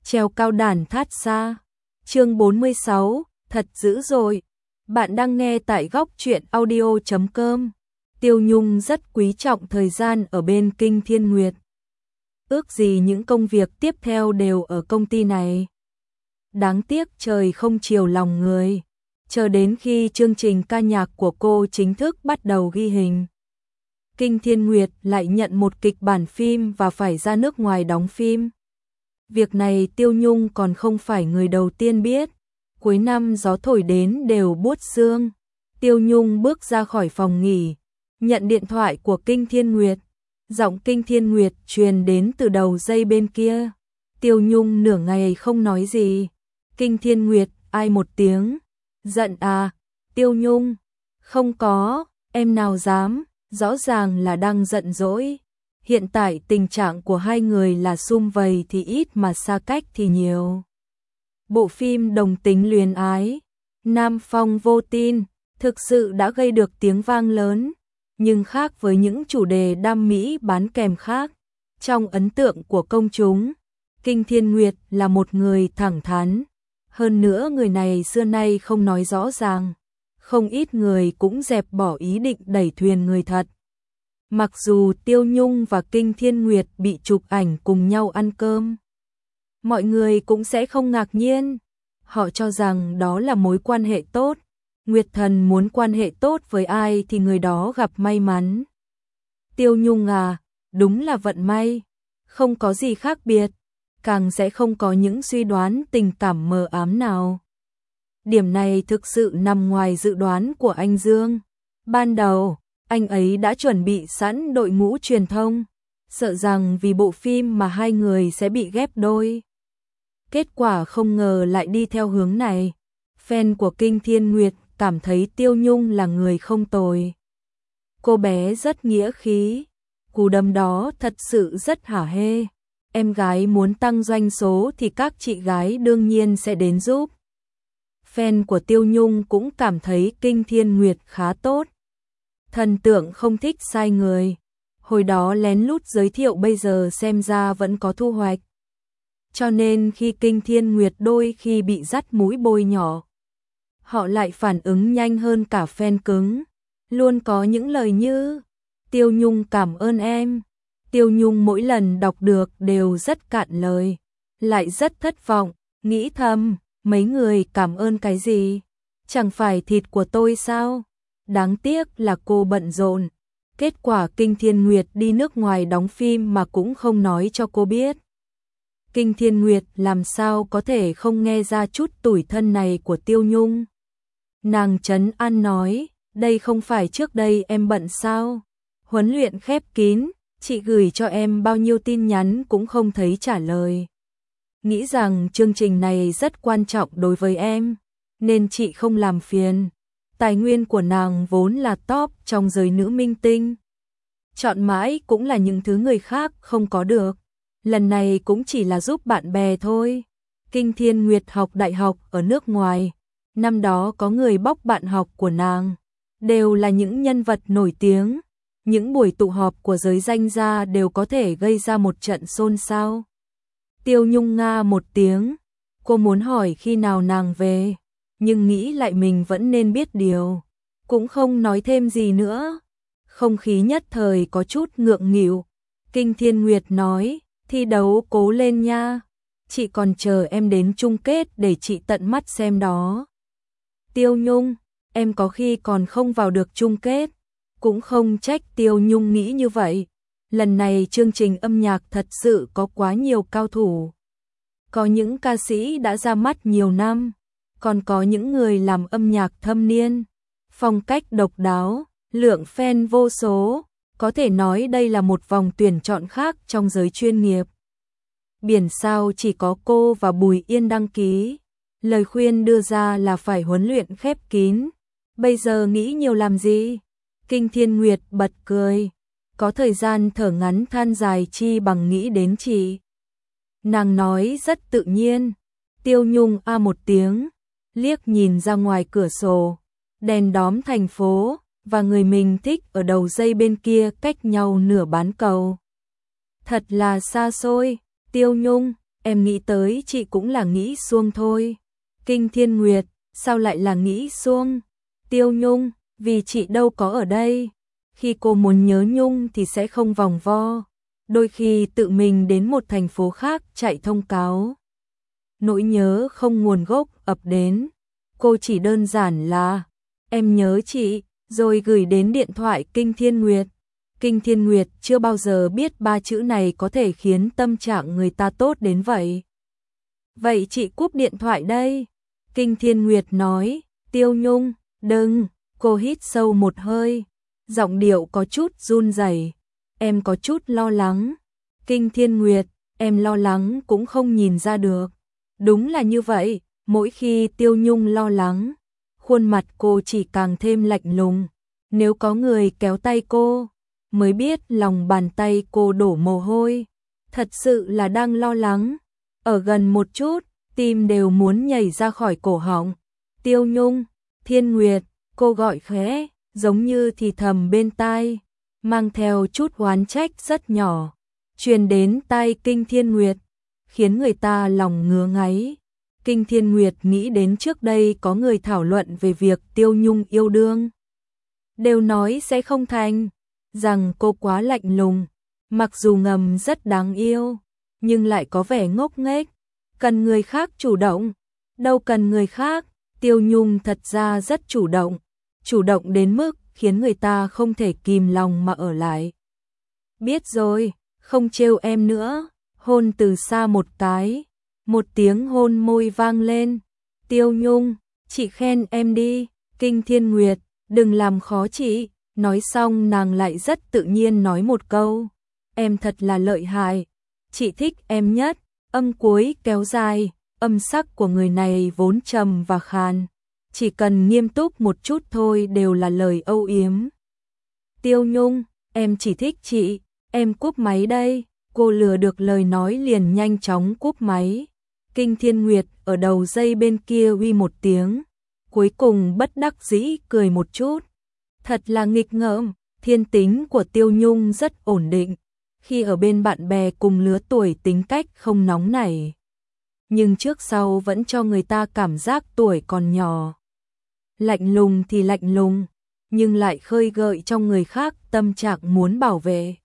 treo cao đàn thát xa. Chương 46, thật dữ rồi. Bạn đang nghe tại góc truyện audio.com. Tiêu Nhung rất quý trọng thời gian ở bên Kinh Thiên Nguyệt. Ước gì những công việc tiếp theo đều ở công ty này. Đáng tiếc trời không chiều lòng người. Chờ đến khi chương trình ca nhạc của cô chính thức bắt đầu ghi hình, Kinh Thiên Nguyệt lại nhận một kịch bản phim và phải ra nước ngoài đóng phim. Việc này Tiêu Nhung còn không phải người đầu tiên biết. Cuối năm gió thổi đến đều buốt sương. Tiêu Nhung bước ra khỏi phòng nghỉ, nhận điện thoại của Kinh Thiên Nguyệt. Giọng Kinh Thiên Nguyệt truyền đến từ đầu dây bên kia. Tiêu Nhung nửa ngày không nói gì. Kinh Thiên Nguyệt ai một tiếng. Giận à? Tiêu Nhung. Không có, em nào dám, rõ ràng là đang giận dỗi. Hiện tại tình trạng của hai người là sum vầy thì ít mà xa cách thì nhiều. Bộ phim đồng tính luyến ái, Nam Phong Vô Tin, thực sự đã gây được tiếng vang lớn, nhưng khác với những chủ đề đam mỹ bán kèm khác. Trong ấn tượng của công chúng, Kinh Thiên Nguyệt là một người thẳng thắn. Hơn nữa người này xưa nay không nói rõ ràng. Không ít người cũng dẹp bỏ ý định đẩy thuyền người thật. Mặc dù Tiêu Nhung và Kinh Thiên Nguyệt bị chụp ảnh cùng nhau ăn cơm, mọi người cũng sẽ không ngạc nhiên. Họ cho rằng đó là mối quan hệ tốt. Nguyệt Thần muốn quan hệ tốt với ai thì người đó gặp may mắn. Tiêu Nhung à, đúng là vận may. Không có gì khác biệt, càng sẽ không có những suy đoán tình cảm mờ ám nào. Điểm này thực sự nằm ngoài dự đoán của anh Dương. Ban đầu, anh ấy đã chuẩn bị sẵn đội ngũ truyền thông, sợ rằng vì bộ phim mà hai người sẽ bị ghép đôi. Kết quả không ngờ lại đi theo hướng này. Fan của Kinh Thiên Nguyệt cảm thấy Tiêu Nhung là người không tồi. Cô bé rất nghĩa khí, cú đấm đó thật sự rất hả hê. Em gái muốn tăng doanh số thì các chị gái đương nhiên sẽ đến giúp. Fan của Tiêu Nhung cũng cảm thấy Kinh Thiên Nguyệt khá tốt. Thần tượng không thích sai người. Hồi đó lén lút giới thiệu, bây giờ xem ra vẫn có thu hoạch. Cho nên khi Kinh Thiên Nguyệt đôi khi bị dắt mũi bôi nhỏ, họ lại phản ứng nhanh hơn cả fan cứng. Luôn có những lời như Tiêu Nhung cảm ơn em. Tiêu Nhung mỗi lần đọc được đều rất cạn lời, lại rất thất vọng, nghĩ thầm, mấy người cảm ơn cái gì? Chẳng phải thịt của tôi sao? Đáng tiếc là cô bận rộn. Kết quả Kinh Thiên Nguyệt đi nước ngoài đóng phim mà cũng không nói cho cô biết. Kinh Thiên Nguyệt làm sao có thể không nghe ra chút tủi thân này của Tiêu Nhung. Nàng trấn an nói, đây không phải trước đây em bận sao? Huấn luyện khép kín, chị gửi cho em bao nhiêu tin nhắn cũng không thấy trả lời. Nghĩ rằng chương trình này rất quan trọng đối với em, nên chị không làm phiền. Tài nguyên của nàng vốn là top trong giới nữ minh tinh. Chọn mãi cũng là những thứ người khác không có được. Lần này cũng chỉ là giúp bạn bè thôi. Kinh Thiên Nguyệt học đại học ở nước ngoài. Năm đó có người bóc bạn học của nàng. Đều là những nhân vật nổi tiếng. Những buổi tụ họp của giới danh gia đều có thể gây ra một trận xôn xao. Tiêu Nhung nga một tiếng. Cô muốn hỏi khi nào nàng về, nhưng nghĩ lại mình vẫn nên biết điều, cũng không nói thêm gì nữa. Không khí nhất thời có chút ngượng nghịu. Kinh Thiên Nguyệt nói, thi đấu cố lên nha. Chị còn chờ em đến chung kết để chị tận mắt xem đó. Tiêu Nhung, em có khi còn không vào được chung kết. Cũng không trách Tiêu Nhung nghĩ như vậy. Lần này chương trình âm nhạc thật sự có quá nhiều cao thủ. Có những ca sĩ đã ra mắt nhiều năm, còn có những người làm âm nhạc thâm niên, phong cách độc đáo, lượng fan vô số. Có thể nói đây là một vòng tuyển chọn khác trong giới chuyên nghiệp. Biển sao chỉ có cô và Bùi Yên đăng ký. Lời khuyên đưa ra là phải huấn luyện khép kín. Bây giờ nghĩ nhiều làm gì? Kinh Thiên Nguyệt bật cười. Có thời gian thở ngắn than dài chi bằng nghĩ đến chị. Nàng nói rất tự nhiên. Tiêu Nhung a một tiếng, liếc nhìn ra ngoài cửa sổ. Đèn đóm thành phố và người mình thích ở đầu dây bên kia cách nhau nửa bán cầu. Thật là xa xôi. Tiêu Nhung, em nghĩ tới chị cũng là nghĩ suông thôi. Kinh Thiên Nguyệt, sao lại là nghĩ suông? Tiêu Nhung, vì chị đâu có ở đây. Khi cô muốn nhớ Nhung thì sẽ không vòng vo. Đôi khi tự mình đến một thành phố khác chạy thông cáo. Nỗi nhớ không nguồn gốc ập đến. Cô chỉ đơn giản là em nhớ chị, rồi gửi đến điện thoại Kinh Thiên Nguyệt. Kinh Thiên Nguyệt chưa bao giờ biết ba chữ này có thể khiến tâm trạng người ta tốt đến vậy. Vậy chị cúp điện thoại đây. Kinh Thiên Nguyệt nói. Tiêu Nhung, đừng. Cô hít sâu một hơi, giọng điệu có chút run rẩy. Em có chút lo lắng. Kinh Thiên Nguyệt, em lo lắng cũng không nhìn ra được. Đúng là như vậy, mỗi khi Tiêu Nhung lo lắng, khuôn mặt cô chỉ càng thêm lạnh lùng. Nếu có người kéo tay cô, mới biết lòng bàn tay cô đổ mồ hôi. Thật sự là đang lo lắng. Ở gần một chút, tim đều muốn nhảy ra khỏi cổ họng. Tiêu Nhung, Thiên Nguyệt, cô gọi khẽ, giống như thì thầm bên tai, mang theo chút oán trách rất nhỏ, truyền đến tai Kinh Thiên Nguyệt, khiến người ta lòng ngứa ngáy. Kinh Thiên Nguyệt nghĩ đến trước đây có người thảo luận về việc Tiêu Nhung yêu đương. Đều nói sẽ không thành, rằng cô quá lạnh lùng, mặc dù ngầm rất đáng yêu, nhưng lại có vẻ ngốc nghếch, cần người khác chủ động, đâu cần người khác. Tiêu Nhung thật ra rất chủ động đến mức khiến người ta không thể kìm lòng mà ở lại. Biết rồi, không trêu em nữa. Hôn từ xa một cái, một tiếng hôn môi vang lên. Tiêu Nhung, chị khen em đi. Kinh Thiên Nguyệt, đừng làm khó chị. Nói xong nàng lại rất tự nhiên nói một câu, em thật là lợi hại, chị thích em nhất. Âm cuối kéo dài, âm sắc của người này vốn trầm và khàn, chỉ cần nghiêm túc một chút thôi đều là lời âu yếm. Tiêu Nhung, em chỉ thích chị, em cúp máy đây. Cô lừa được lời nói liền nhanh chóng cúp máy. Kinh Thiên Nguyệt ở đầu dây bên kia uy một tiếng, cuối cùng bất đắc dĩ cười một chút. Thật là nghịch ngợm, thiên tính của Tiêu Nhung rất ổn định, khi ở bên bạn bè cùng lứa tuổi tính cách không nóng nảy, nhưng trước sau vẫn cho người ta cảm giác tuổi còn nhỏ. Lạnh lùng thì lạnh lùng, nhưng lại khơi gợi trong người khác tâm trạng muốn bảo vệ.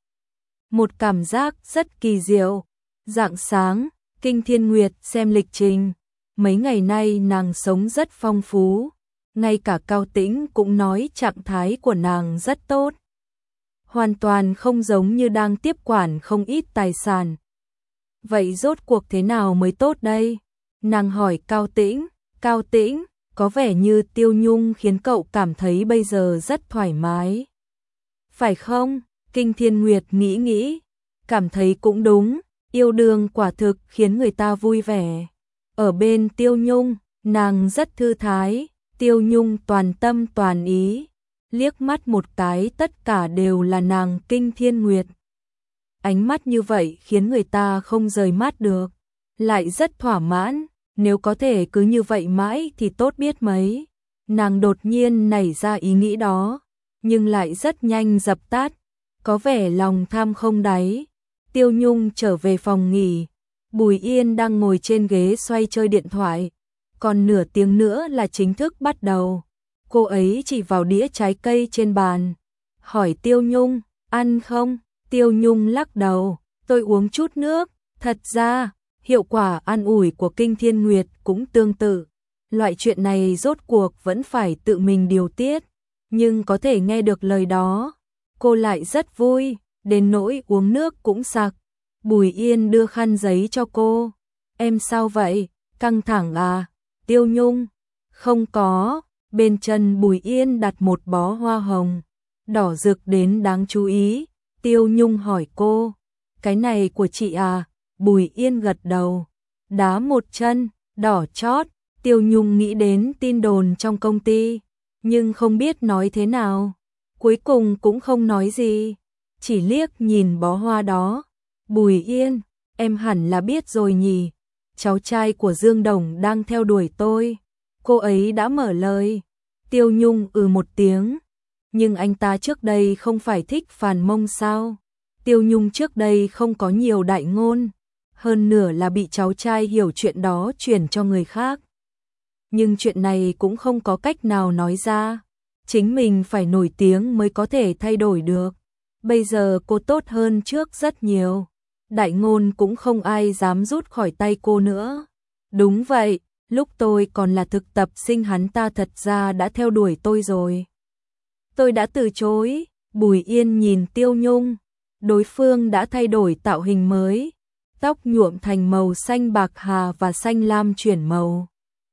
Một cảm giác rất kỳ diệu. Rạng sáng, Kinh Thiên Nguyệt xem lịch trình. Mấy ngày nay nàng sống rất phong phú. Ngay cả Cao Tĩnh cũng nói trạng thái của nàng rất tốt. Hoàn toàn không giống như đang tiếp quản không ít tài sản. Vậy rốt cuộc thế nào mới tốt đây? Nàng hỏi Cao Tĩnh. Cao Tĩnh, có vẻ như Tiêu Nhung khiến cậu cảm thấy bây giờ rất thoải mái. Phải không? Kinh Thiên Nguyệt nghĩ, cảm thấy cũng đúng, yêu đương quả thực khiến người ta vui vẻ. Ở bên Tiêu Nhung, nàng rất thư thái, Tiêu Nhung toàn tâm toàn ý, liếc mắt một cái tất cả đều là nàng. Kinh Thiên Nguyệt. Ánh mắt như vậy khiến người ta không rời mắt được, lại rất thỏa mãn, nếu có thể cứ như vậy mãi thì tốt biết mấy. Nàng đột nhiên nảy ra ý nghĩ đó, nhưng lại rất nhanh dập tắt. Có vẻ lòng tham không đáy. Tiêu Nhung trở về phòng nghỉ. Bùi Yên đang ngồi trên ghế xoay chơi điện thoại. Còn nửa tiếng nữa là chính thức bắt đầu. Cô ấy chỉ vào đĩa trái cây trên bàn, hỏi Tiêu Nhung, ăn không? Tiêu Nhung lắc đầu, tôi uống chút nước. Thật ra, hiệu quả an ủi của Kinh Thiên Nguyệt cũng tương tự. Loại chuyện này rốt cuộc vẫn phải tự mình điều tiết, nhưng có thể nghe được lời đó, cô lại rất vui, đến nỗi uống nước cũng sặc. Bùi Yên đưa khăn giấy cho cô. Em sao vậy? Căng thẳng à? Tiêu Nhung. Không có. Bên chân Bùi Yên đặt một bó hoa hồng, đỏ rực đến đáng chú ý. Tiêu Nhung hỏi cô. Cái này của chị à? Bùi Yên gật đầu. Đá một chân, đỏ chót. Tiêu Nhung nghĩ đến tin đồn trong công ty, nhưng không biết nói thế nào. Cuối cùng cũng không nói gì, chỉ liếc nhìn bó hoa đó. Bùi Yên, em hẳn là biết rồi nhỉ, cháu trai của Dương Đồng đang theo đuổi tôi. Cô ấy đã mở lời. Tiêu Nhung một tiếng. Nhưng anh ta trước đây không phải thích Phàn Mông sao? Tiêu Nhung trước đây không có nhiều đại ngôn, hơn nửa là bị cháu trai hiểu chuyện đó chuyển cho người khác. Nhưng chuyện này cũng không có cách nào nói ra, chính mình phải nổi tiếng mới có thể thay đổi được. Bây giờ cô tốt hơn trước rất nhiều, đại ngôn cũng không ai dám rút khỏi tay cô nữa. Đúng vậy, lúc tôi còn là thực tập sinh hắn ta thật ra đã theo đuổi tôi rồi. Tôi đã từ chối. Bùi Yên nhìn Tiêu Nhung, đối phương đã thay đổi tạo hình mới, tóc nhuộm thành màu xanh bạc hà và xanh lam chuyển màu.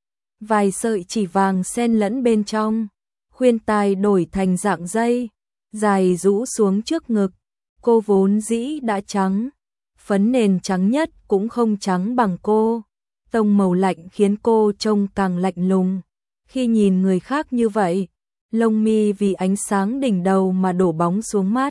Vài sợi chỉ vàng xen lẫn bên trong, khuyên tai đổi thành dạng dây, dài rũ xuống trước ngực. Cô vốn dĩ đã trắng, phấn nền trắng nhất cũng không trắng bằng cô. Tông màu lạnh khiến cô trông càng lạnh lùng. Khi nhìn người khác như vậy, lông mi vì ánh sáng đỉnh đầu mà đổ bóng xuống mắt.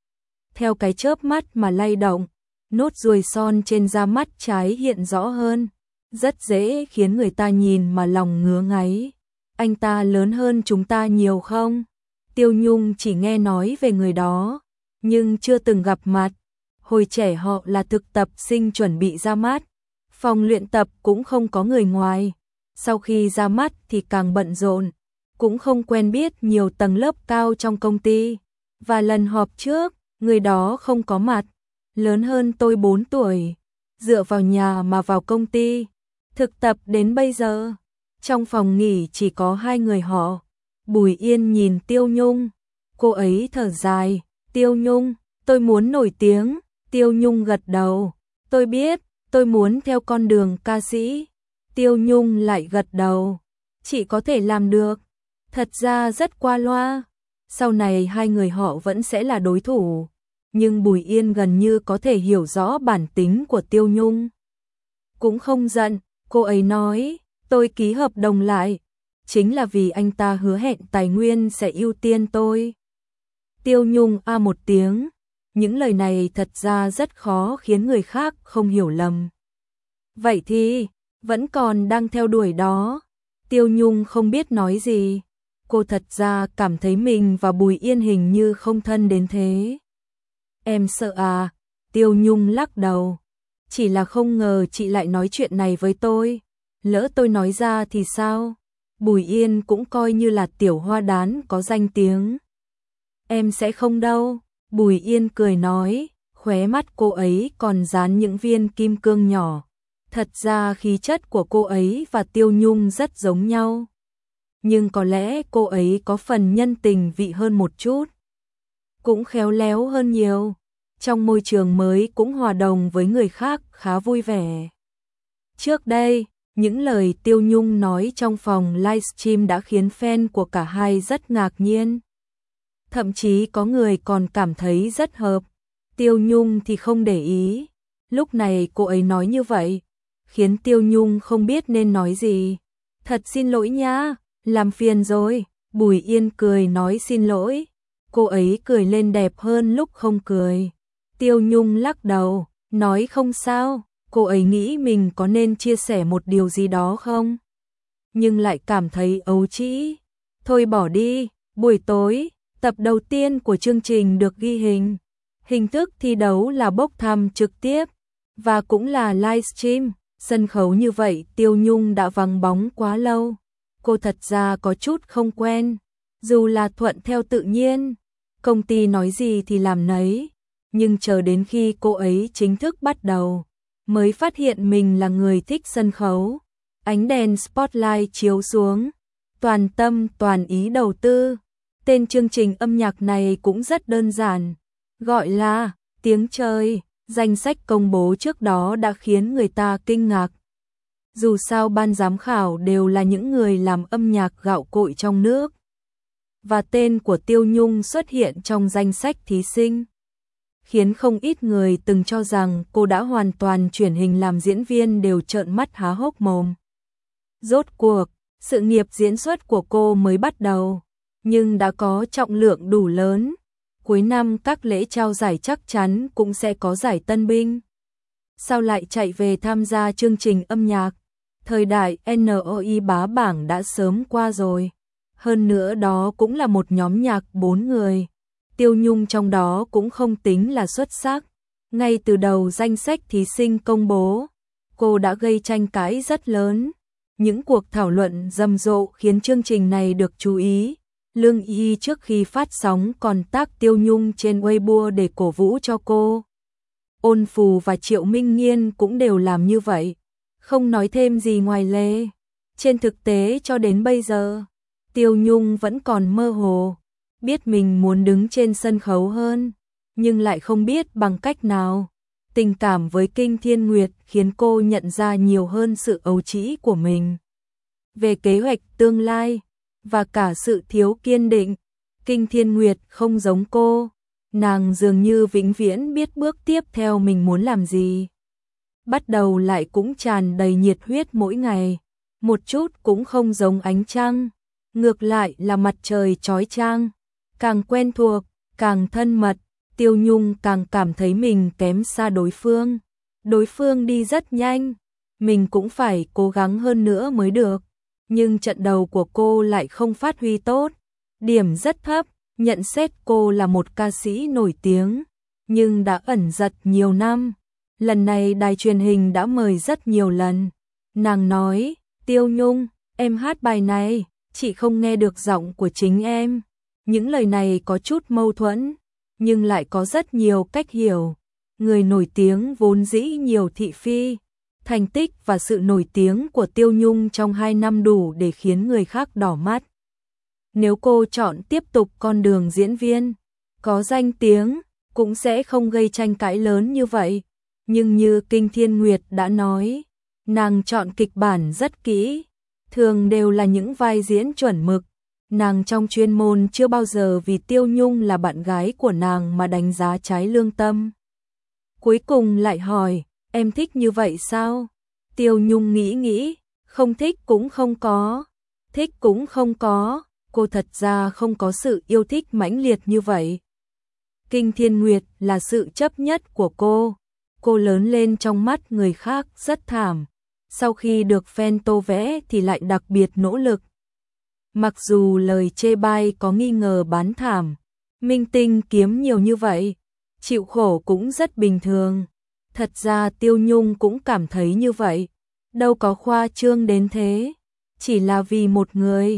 Theo cái chớp mắt mà lay động, nốt ruồi son trên da mắt trái hiện rõ hơn, rất dễ khiến người ta nhìn mà lòng ngứa ngáy. Anh ta lớn hơn chúng ta nhiều không? Tiêu Nhung chỉ nghe nói về người đó, nhưng chưa từng gặp mặt. Hồi trẻ họ là thực tập sinh chuẩn bị ra mắt, phòng luyện tập cũng không có người ngoài. Sau khi ra mắt thì càng bận rộn, cũng không quen biết nhiều tầng lớp cao trong công ty. Và lần họp trước, người đó không có mặt, lớn hơn tôi 4 tuổi, dựa vào nhà mà vào công ty, thực tập đến bây giờ. Trong phòng nghỉ chỉ có 2 người họ. Bùi Yên nhìn Tiêu Nhung, cô ấy thở dài. Tiêu Nhung, tôi muốn nổi tiếng. Tiêu Nhung gật đầu, tôi biết, tôi muốn theo con đường ca sĩ. Tiêu Nhung lại gật đầu, chị có thể làm được. Thật ra rất qua loa, sau này 2 người họ vẫn sẽ là đối thủ. Nhưng Bùi Yên gần như có thể hiểu rõ bản tính của Tiêu Nhung. Cũng không giận, cô ấy nói, tôi ký hợp đồng lại, chính là vì anh ta hứa hẹn tài nguyên sẽ ưu tiên tôi. Tiêu Nhung một tiếng, những lời này thật ra rất khó khiến người khác không hiểu lầm. Vậy thì, vẫn còn đang theo đuổi đó. Tiêu Nhung không biết nói gì. Cô thật ra cảm thấy mình và Bùi Yên hình như không thân đến thế. Em sợ à? Tiêu Nhung lắc đầu. Chỉ là không ngờ chị lại nói chuyện này với tôi. Lỡ tôi nói ra thì sao? Bùi Yên cũng coi như là tiểu hoa đán có danh tiếng. Em sẽ không đâu. Bùi Yên cười nói, khóe mắt cô ấy còn dán những viên kim cương nhỏ. Thật ra khí chất của cô ấy và Tiêu Nhung rất giống nhau. Nhưng có lẽ cô ấy có phần nhân tình vị hơn một chút. Cũng khéo léo hơn nhiều. Trong môi trường mới cũng hòa đồng với người khác khá vui vẻ. Trước đây, những lời Tiêu Nhung nói trong phòng livestream đã khiến fan của cả hai rất ngạc nhiên. Thậm chí có người còn cảm thấy rất hợp. Tiêu Nhung thì không để ý. Lúc này cô ấy nói như vậy, khiến Tiêu Nhung không biết nên nói gì. Thật xin lỗi nha, làm phiền rồi. Bùi Yên cười nói xin lỗi. Cô ấy cười lên đẹp hơn lúc không cười. Tiêu Nhung lắc đầu, nói không sao. Cô ấy nghĩ mình có nên chia sẻ một điều gì đó không? Nhưng lại cảm thấy ấu trĩ. Thôi bỏ đi. Buổi tối, tập đầu tiên của chương trình được ghi hình. Hình thức thi đấu là bốc thăm trực tiếp và cũng là livestream. Sân khấu như vậy Tiêu Nhung đã vắng bóng quá lâu. Cô thật ra có chút không quen. Dù là thuận theo tự nhiên, công ty nói gì thì làm nấy. Nhưng chờ đến khi cô ấy chính thức bắt đầu, mới phát hiện mình là người thích sân khấu. Ánh đèn spotlight chiếu xuống, toàn tâm toàn ý đầu tư. Tên chương trình âm nhạc này cũng rất đơn giản, gọi là Tiếng Trời. Danh sách công bố trước đó đã khiến người ta kinh ngạc. Dù sao ban giám khảo đều là những người làm âm nhạc gạo cội trong nước. Và tên của Tiêu Nhung xuất hiện trong danh sách thí sinh, khiến không ít người từng cho rằng cô đã hoàn toàn chuyển hình làm diễn viên đều trợn mắt há hốc mồm. Rốt cuộc, sự nghiệp diễn xuất của cô mới bắt đầu, nhưng đã có trọng lượng đủ lớn. Cuối năm các lễ trao giải chắc chắn cũng sẽ có giải tân binh. Sao lại chạy về tham gia chương trình âm nhạc? Thời đại NOI bá bảng đã sớm qua rồi. Hơn nữa đó cũng là một nhóm nhạc 4 người. Tiêu Nhung trong đó cũng không tính là xuất sắc. Ngay từ đầu danh sách thí sinh công bố, cô đã gây tranh cãi rất lớn. Những cuộc thảo luận rầm rộ khiến chương trình này được chú ý. Lương Y trước khi phát sóng còn tag Tiêu Nhung trên Weibo để cổ vũ cho cô. Ôn Phù và Triệu Minh Nghiên cũng đều làm như vậy, không nói thêm gì ngoài lề. Trên thực tế cho đến bây giờ, Tiêu Nhung vẫn còn mơ hồ, biết mình muốn đứng trên sân khấu hơn, nhưng lại không biết bằng cách nào. Tình cảm với Kinh Thiên Nguyệt khiến cô nhận ra nhiều hơn sự ấu trĩ của mình. Về kế hoạch tương lai, và cả sự thiếu kiên định, Kinh Thiên Nguyệt không giống cô. Nàng dường như vĩnh viễn biết bước tiếp theo mình muốn làm gì. Bắt đầu lại cũng tràn đầy nhiệt huyết mỗi ngày, một chút cũng không giống ánh trăng, ngược lại là mặt trời chói chang. Càng quen thuộc, càng thân mật, Tiêu Nhung càng cảm thấy mình kém xa đối phương. Đối phương đi rất nhanh, mình cũng phải cố gắng hơn nữa mới được. Nhưng trận đầu của cô lại không phát huy tốt, điểm rất thấp. Nhận xét cô là một ca sĩ nổi tiếng, nhưng đã ẩn giật nhiều năm. Lần này đài truyền hình đã mời rất nhiều lần. Nàng nói, Tiêu Nhung, em hát bài này, chị không nghe được giọng của chính em. Những lời này có chút mâu thuẫn, nhưng lại có rất nhiều cách hiểu. Người nổi tiếng vốn dĩ nhiều thị phi. Thành tích và sự nổi tiếng của Tiêu Nhung trong 2 năm đủ để khiến người khác đỏ mắt. Nếu cô chọn tiếp tục con đường diễn viên, có danh tiếng, cũng sẽ không gây tranh cãi lớn như vậy. Nhưng như Kinh Thiên Nguyệt đã nói, nàng chọn kịch bản rất kỹ, thường đều là những vai diễn chuẩn mực. Nàng trong chuyên môn chưa bao giờ vì Tiêu Nhung là bạn gái của nàng mà đánh giá trái lương tâm. Cuối cùng lại hỏi, em thích như vậy sao? Tiêu Nhung nghĩ, không thích cũng không có, thích cũng không có. Cô thật ra không có sự yêu thích mãnh liệt như vậy. Kinh Thiên Nguyệt là sự chấp nhất của cô. Cô lớn lên trong mắt người khác rất thảm. Sau khi được fan tô vẽ thì lại đặc biệt nỗ lực. Mặc dù lời chê bai có nghi ngờ bán thảm, minh tinh kiếm nhiều như vậy, chịu khổ cũng rất bình thường. Thật ra Tiêu Nhung cũng cảm thấy như vậy. Đâu có khoa trương đến thế. Chỉ là vì một người,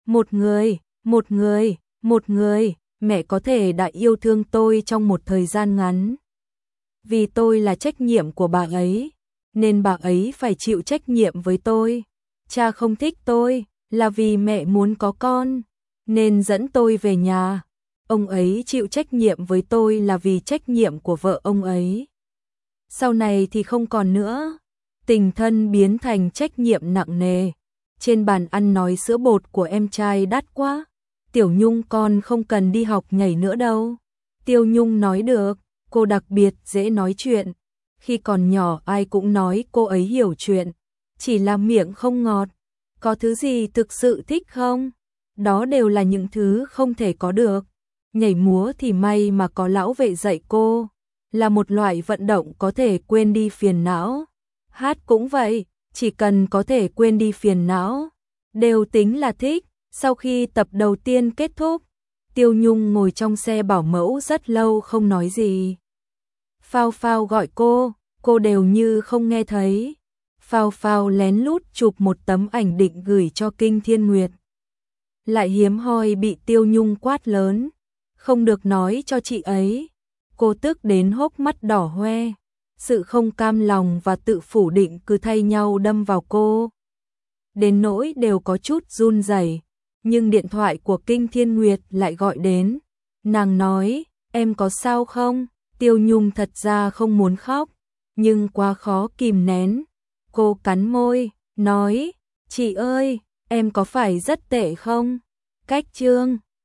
mẹ có thể đã yêu thương tôi trong một thời gian ngắn. Vì tôi là trách nhiệm của bà ấy, nên bà ấy phải chịu trách nhiệm với tôi. Cha không thích tôi, là vì mẹ muốn có con, nên dẫn tôi về nhà. Ông ấy chịu trách nhiệm với tôi là vì trách nhiệm của vợ ông ấy. Sau này thì không còn nữa. Tình thân biến thành trách nhiệm nặng nề. Trên bàn ăn nói sữa bột của em trai đắt quá. Tiểu Nhung con không cần đi học nhảy nữa đâu. Tiêu Nhung nói được, cô đặc biệt dễ nói chuyện. Khi còn nhỏ ai cũng nói cô ấy hiểu chuyện, chỉ là miệng không ngọt. Có thứ gì thực sự thích không? Đó đều là những thứ không thể có được. Nhảy múa thì may mà có lão vệ dạy cô, là một loại vận động có thể quên đi phiền não. Hát cũng vậy, chỉ cần có thể quên đi phiền não, đều tính là thích. Sau khi tập đầu tiên kết thúc, Tiêu Nhung ngồi trong xe bảo mẫu rất lâu không nói gì. Phao Phao gọi cô đều như không nghe thấy. Phao Phao lén lút chụp một tấm ảnh định gửi cho Kinh Thiên Nguyệt. Lại hiếm hoi bị Tiêu Nhung quát lớn, không được nói cho chị ấy. Cô tức đến hốc mắt đỏ hoe. Sự không cam lòng và tự phủ định cứ thay nhau đâm vào cô. Đến nỗi đều có chút run rẩy, nhưng điện thoại của Kinh Thiên Nguyệt lại gọi đến. Nàng nói, em có sao không? Tiêu Nhung thật ra không muốn khóc, nhưng quá khó kìm nén. Cô cắn môi, nói, chị ơi, em có phải rất tệ không? Cách Trương